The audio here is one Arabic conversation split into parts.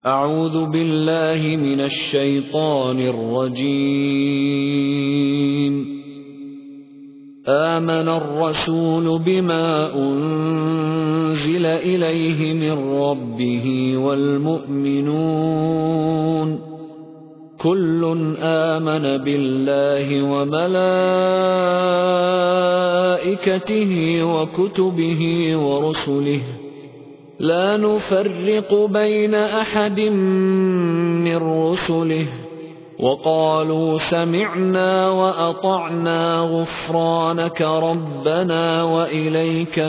أعوذ بالله من الشيطان الرجيم. آمن الرسول بما أنزل إليه من ربه والمؤمنون كل آمن بالله وملائكته وكتبه ورسله لا نفرق بين أحد من رسله وقالوا سمعنا وأطعنا غفرانك ربنا وإليك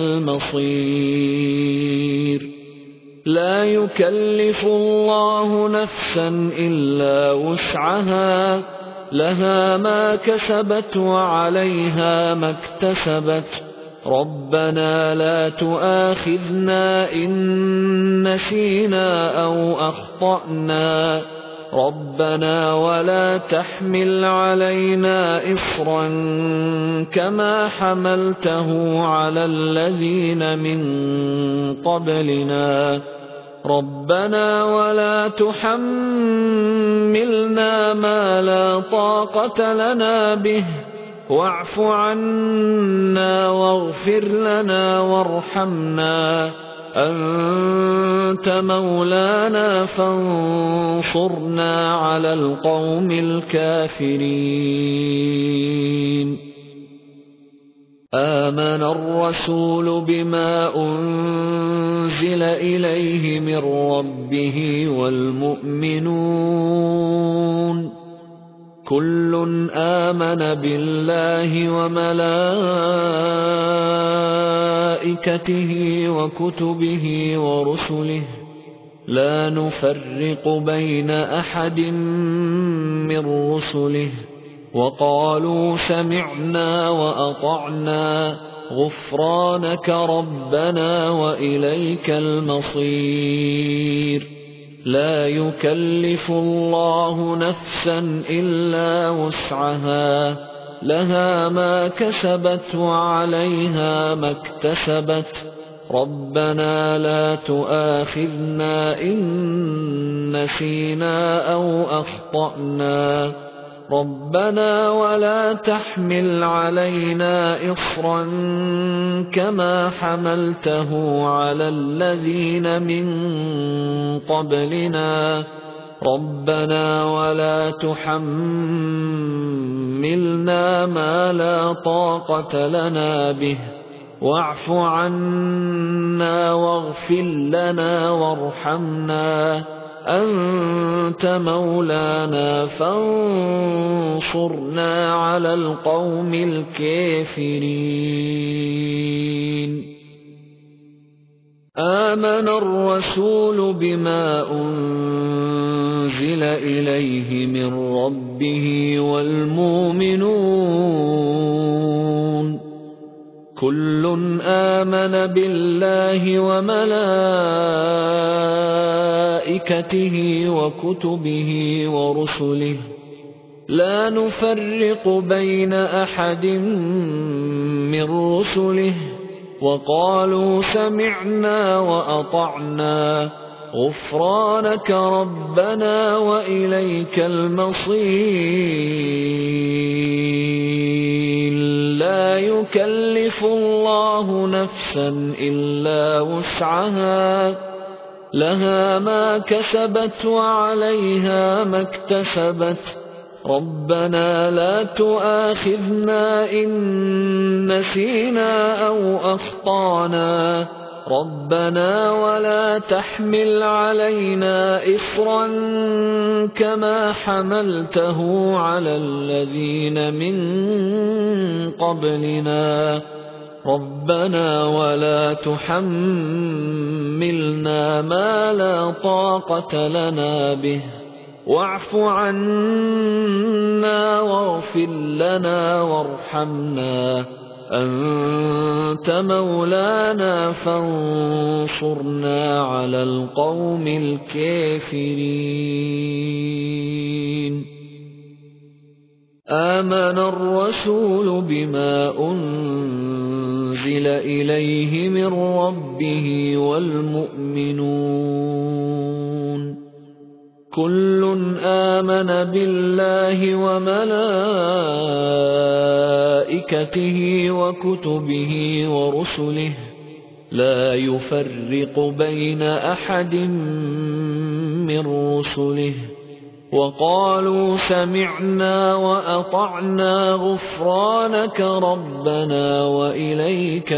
المصير. لا يكلف الله نفسا إلا وسعها لها ما كسبت وعليها ما اكتسبت ربنا لا تؤاخذنا إن نسينا أو أخطأنا ربنا ولا تحمل علينا إصرا كما حملته على الذين من قبلنا ربنا ولا تحملنا ما لا طاقة لنا به واعف عنا واغفر لنا وارحمنا أنت مولانا فانصرنا على القوم الكافرين. آمن الرسول بما أنزل إليه من ربه والمؤمنون كل آمن بالله وملائكته وكتبه ورسله لا نفرق بين أحد من رسله وقالوا سمعنا وأطعنا غفرانك ربنا وإليك المصير. لا يكلف الله نفسا إلا وسعها لها ما كسبت وعليها ما اكتسبت ربنا لا تؤاخذنا إن نسينا أو أخطأنا ربنا ولا تحمل علينا إصرا كما حملته على الذين من قبلنا ربنا ولا تحملنا ما لا طاقة لنا به واعف عنا واغفر لنا وارحمنا أنت مولانا فانصرنا على القوم الكافرين. آمن الرسول بما أنزل إليه من ربه والمؤمنون كل آمن بالله وملائكته وكتبه ورسله لا نفرق بين أحد من رسله وقالوا سمعنا وأطعنا غفرانك ربنا وإليك المصير. لا يكلف الله نفسا إلا وسعها لها ما كسبت وعليها ما اكتسبت ربنا لا تؤاخذنا إن نسينا أو أخطأنا ربنا ولا تحمل علينا إصرا كما حملته على الذين من قبلنا ربنا ولا تحملنا ما لا طاقة لنا به واعف عنا واغفر لنا وارحمنا أنت مولانا فانصرنا على القوم الكافرين. آمن الرسول بما أنزل إليه من ربه والمؤمنون كُلٌّ آمَنَ بِاللَّهِ وَمَلَائِكَتِهِ وَكُتُبِهِ وَرُسُلِهِ لَا يُفَرِّقُ بَيْنَ أَحَدٍ مِّن رُّسُلِهِ وَقَالُوا سَمِعْنَا وَأَطَعْنَا غُفْرَانَكَ رَبَّنَا وَإِلَيْكَ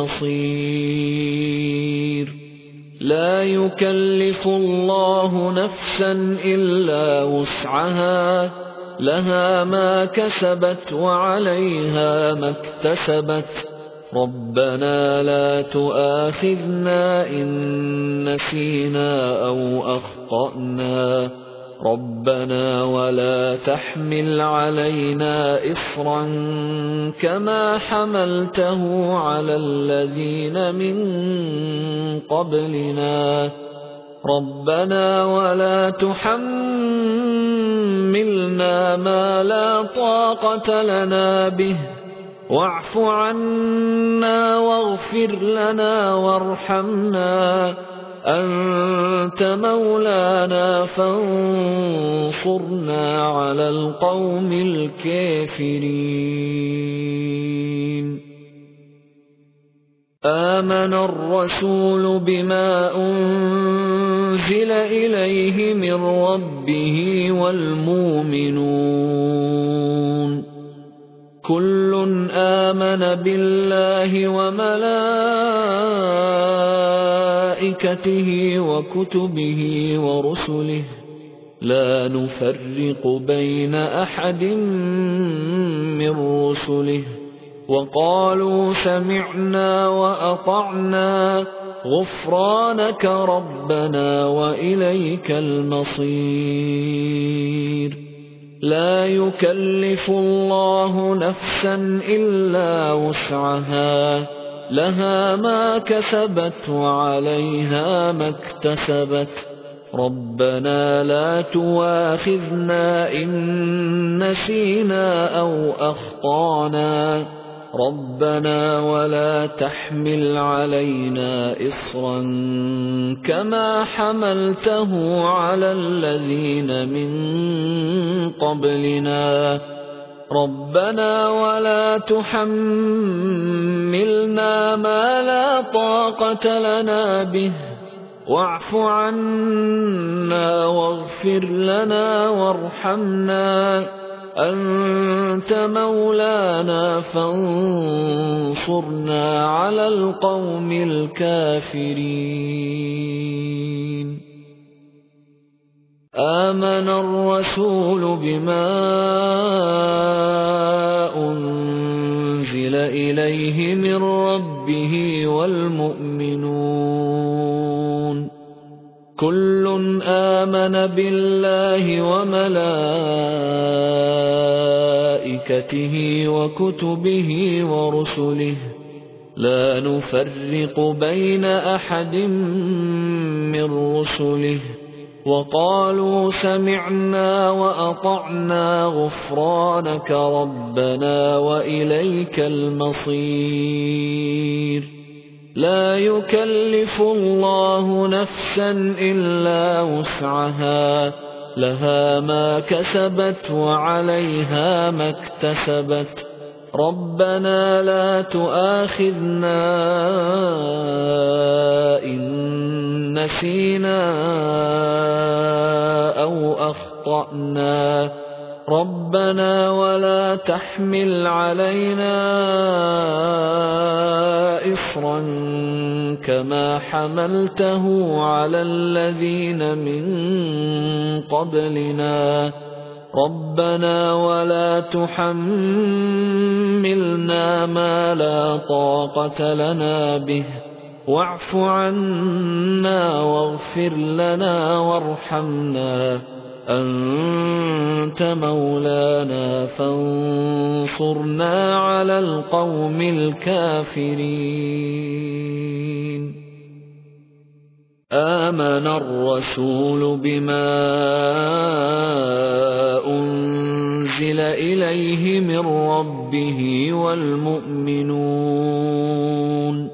الْمَصِيرُ لا يكلف الله نفسا إلا وسعها لها ما كسبت وعليها ما اكتسبت ربنا لا تؤاخذنا إن نسينا أو أخطأنا ربنا ولا تحمل علينا إصرا كما حملته على الذين من قبلنا ربنا ولا تحملنا ما لا طاقة لنا به واعف عنا واغفر لنا وارحمنا أنت مولانا فانصرنا على القوم الكافرين آمن الرسول بما أنزل إليه من ربه والمؤمنون كل آمن بالله وملائكته وكتبه ورسله لا نفرق بين أحد من رسله وقالوا سمعنا وأطعنا غفرانك ربنا وإليك المصير لا يكلف الله نفسا إلا وسعها لها ما كسبت وعليها ما اكتسبت ربنا لا تؤاخذنا إن نسينا أو أخطأنا ربنا ولا تحمل علينا إصرا كما حملته على الذين من قبلنا ربنا ولا تحملنا ما لا طاقة لنا به واعف عنا واغفر لنا وارحمنا أنت مولانا فانصرنا على القوم الكافرين آمن الرسول بما أنزل إليه من ربه والمؤمنون كل آمن بالله وملائكته وكتبه ورسله لا نفرق بين أحد من رسله وقالوا سمعنا وأطعنا غفرانك ربنا وإليك المصير لا يكلف الله نفسا إلا وسعها لها ما كسبت وعليها ما اكتسبت ربنا لا تؤاخذنا إن نسينا أو أخطأنا ربنا ولا تحمل علينا إصرا كما حملته على الذين من قبلنا ربنا ولا تحملنا ما لا طاقة لنا به واعف عنا واغفر لنا وارحمنا أنت مولانا فانصرنا على القوم الكافرين آمن الرسول بما أنزل إليه من ربه والمؤمنون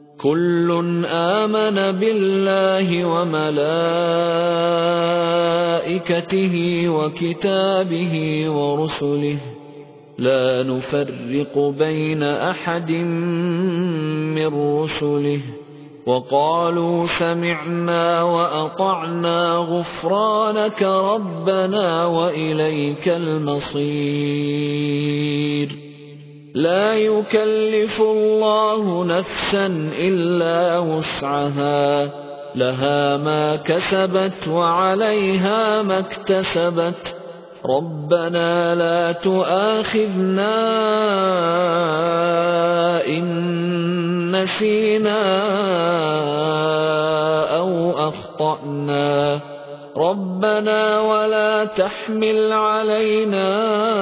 كل آمن بالله وملائكته وملائكته وكتابه ورسله لا نفرق بين أحد من رسله وقالوا سمعنا وأطعنا غفرانك ربنا وإليك المصير لا يكلف الله نفسا إلا وسعها لها ما كسبت وعليها ما اكتسبت ربنا لا تؤاخذنا إن نسينا أو أخطأنا ربنا ولا تحمل علينا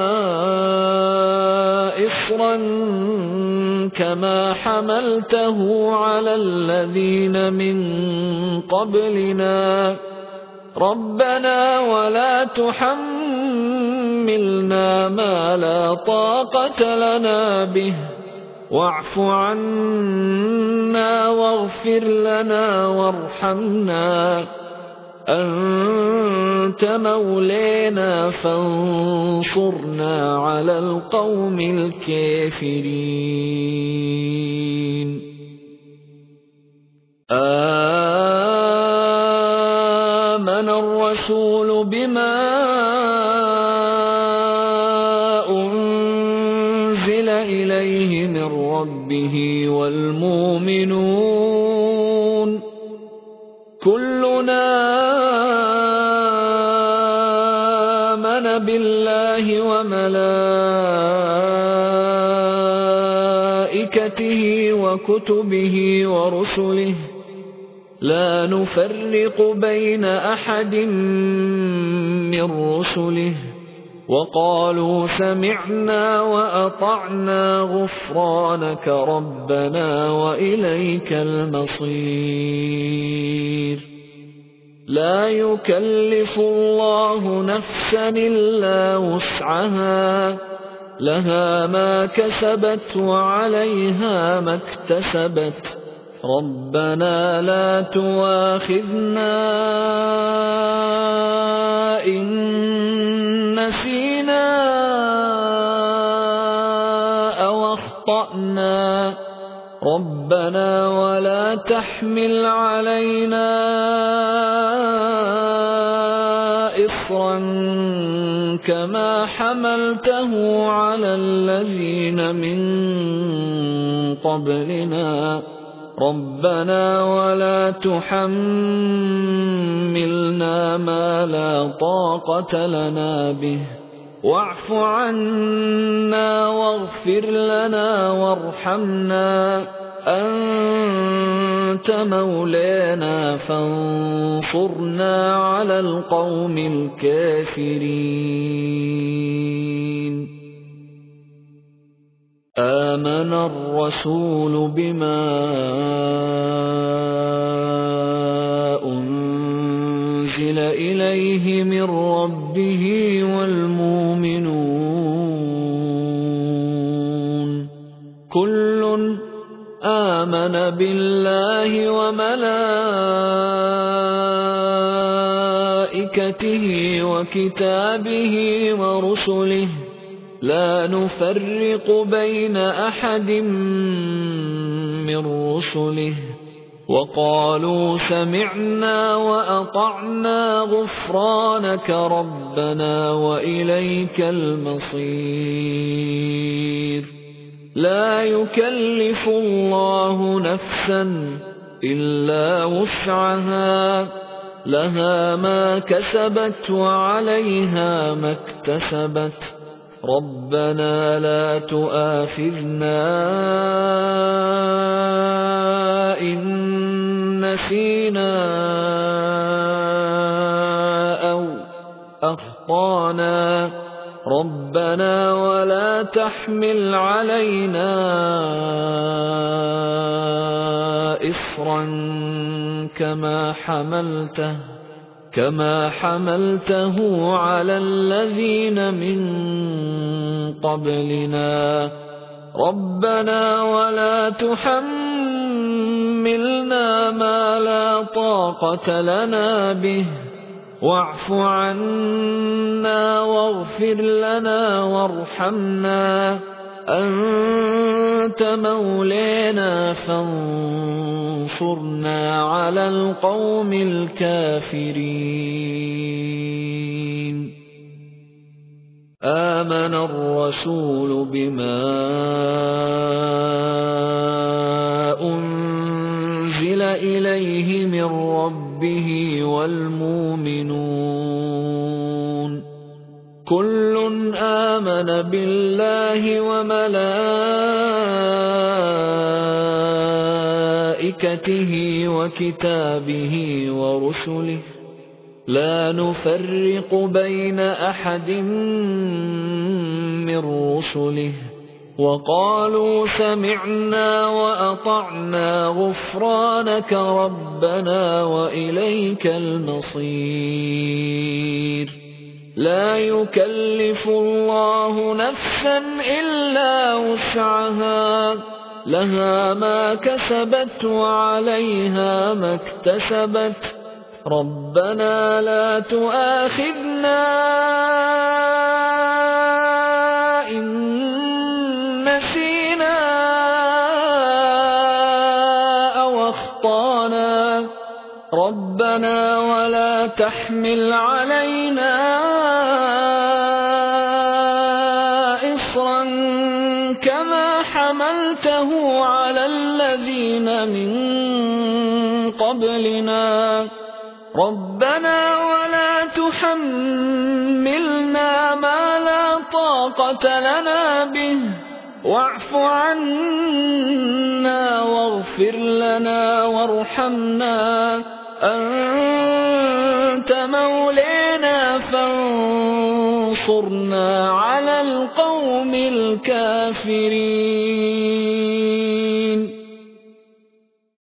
إصرا كما حملته على الذين من قبلنا ربنا ولا تحملنا ما لا طاقة لنا به واعف عنا واغفر لنا وارحمنا أنت مولانا فانصرنا على القوم الكافرين آمن الرسول بما أنزل إليه من ربه والمؤمنون كلنا آمن بالله وملائكته وكتبه ورسله لا نفرق بين أحد من رسله وقالوا سمعنا وأطعنا غفرانك ربنا وإليك المصير لا يكلف الله نفسا إلا وسعها لها ما كسبت وعليها ما اكتسبت ربنا لا تؤاخذنا إن نسينا أو أخطأنا ربنا ولا تحمل علينا إصرا كما حملته على الذين من قبلنا ربنا ولا تحملنا ما لا طاقة لنا به واعف عنا واغفر لنا وارحمنا أنت مولانا فانصرنا على القوم الكافرين آمن الرسول بما أنزل إليه من ربه والمؤمنون كل آمن بالله وملائكته وكتابه ورسله لا نفرق بين أحد من رسله وقالوا سمعنا وأطعنا غفرانك ربنا وإليك المصير لا يكلف الله نفسا إلا وسعها لها ما كسبت وعليها ما اكتسبت ربنا لا تؤاخذنا إن نسينا أو أخطأنا ربنا ولا تحمل علينا إصرا كما حملته على الذين من قبلنا ربنا ولا تحملنا ما لا طاقة لنا به واعف عنا واغفر لنا وارحمنا أنت مولانا فانصرنا على القوم الكافرين. آمن الرسول بما أنزل إليه من ربه والمؤمنون كل آمن بالله وملائكته وكتابه ورسله لا نفرق بين أحد من رسله وقالوا سمعنا وأطعنا غفرانك ربنا وإليك المصير. لا يكلف الله نفسا إلا وسعها لها ما كسبت وعليها ما اكتسبت ربنا لا تؤاخذنا إن نسينا أو أخطأنا ربنا ولا تحمل علينا إصرا كما حملته على الذين من قبلنا ربنا ولا تحملنا ما لا طاقة لنا به واعف عنا واغفر لنا وارحمنا أنت مولانا فانصرنا على القوم الكافرين.